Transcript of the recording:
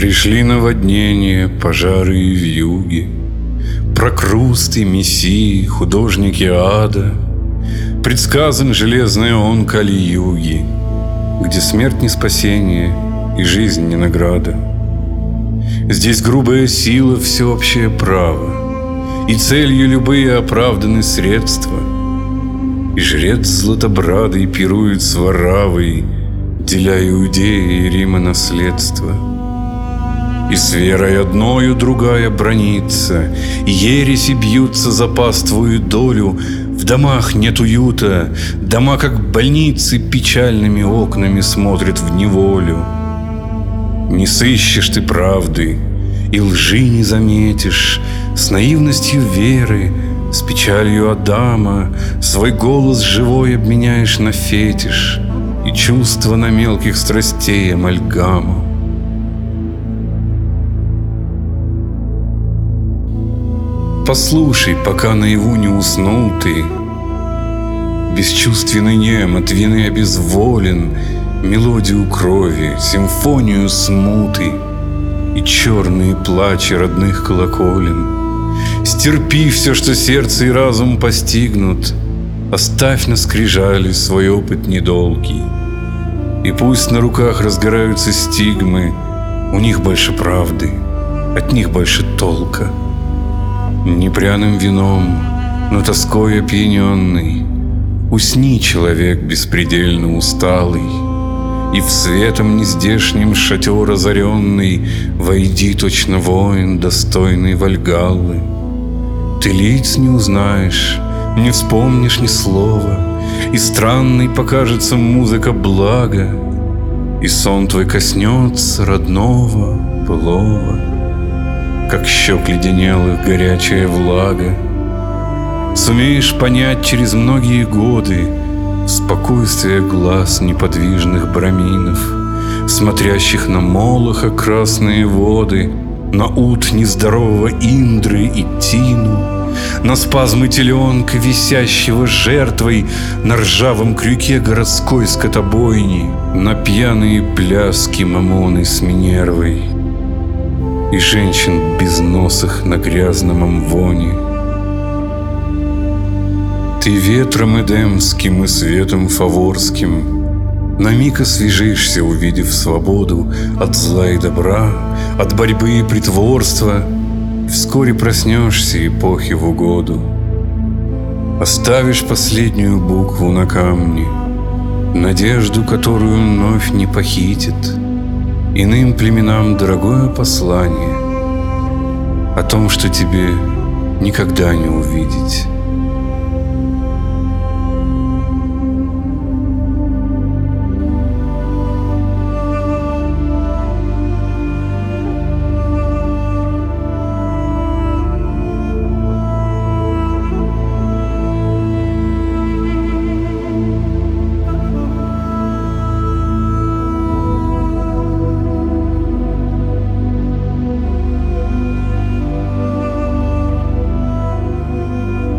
Пришли наводнения, пожары и вьюги, Прокрусты, мессии, художники ада. Предсказан железный он Кали-юги, где смерть не спасение и жизнь не награда. Здесь грубая сила, всеобщее право, и целью любые оправданы средства. И жрец златобрадый пирует с Варавой, деля Иудеи и Рима наследство. И с верой одною другая бранится, и ереси бьются за паствую долю. В домах нет уюта, дома, как больницы, печальными окнами смотрят в неволю. Не сыщешь ты правды, и лжи не заметишь, с наивностью веры, с печалью Адама свой голос живой обменяешь на фетиш и чувства на мелких страстей амальгаму. Послушай, пока наяву не уснул ты, бесчувственный нем, от вины обезволен, мелодию крови, симфонию смуты и черные плачи родных колоколен. Стерпи все, что сердце и разум постигнут, оставь на скрижали свой опыт недолгий. И пусть на руках разгораются стигмы, у них больше правды, от них больше толка. Не пряным вином, но тоской опьяненный, усни, человек беспредельно усталый, и в светом нездешним шатер озаренный войди точно воин, достойный Вальгаллы. Ты лиц не узнаешь, не вспомнишь ни слова, и странной покажется музыка блага, и сон твой коснется родного, былого, как щек леденелых горячая влага. Сумеешь понять через многие годы спокойствие глаз неподвижных браминов, смотрящих на Молоха красные воды, на ут нездорового Индры и Тину, на спазмы теленка, висящего жертвой на ржавом крюке городской скотобойни, на пьяные пляски Мамоны с Минервой и женщин безносых на грязном амвоне. Ты ветром эдемским и светом фаворским на миг освежишься, увидев свободу от зла и добра, от борьбы и притворства. Вскоре проснешься эпохи в угоду. Оставишь последнюю букву на камне, надежду, которую вновь не похитит. Иным племенам дорогое послание о том, что тебе никогда не увидеть.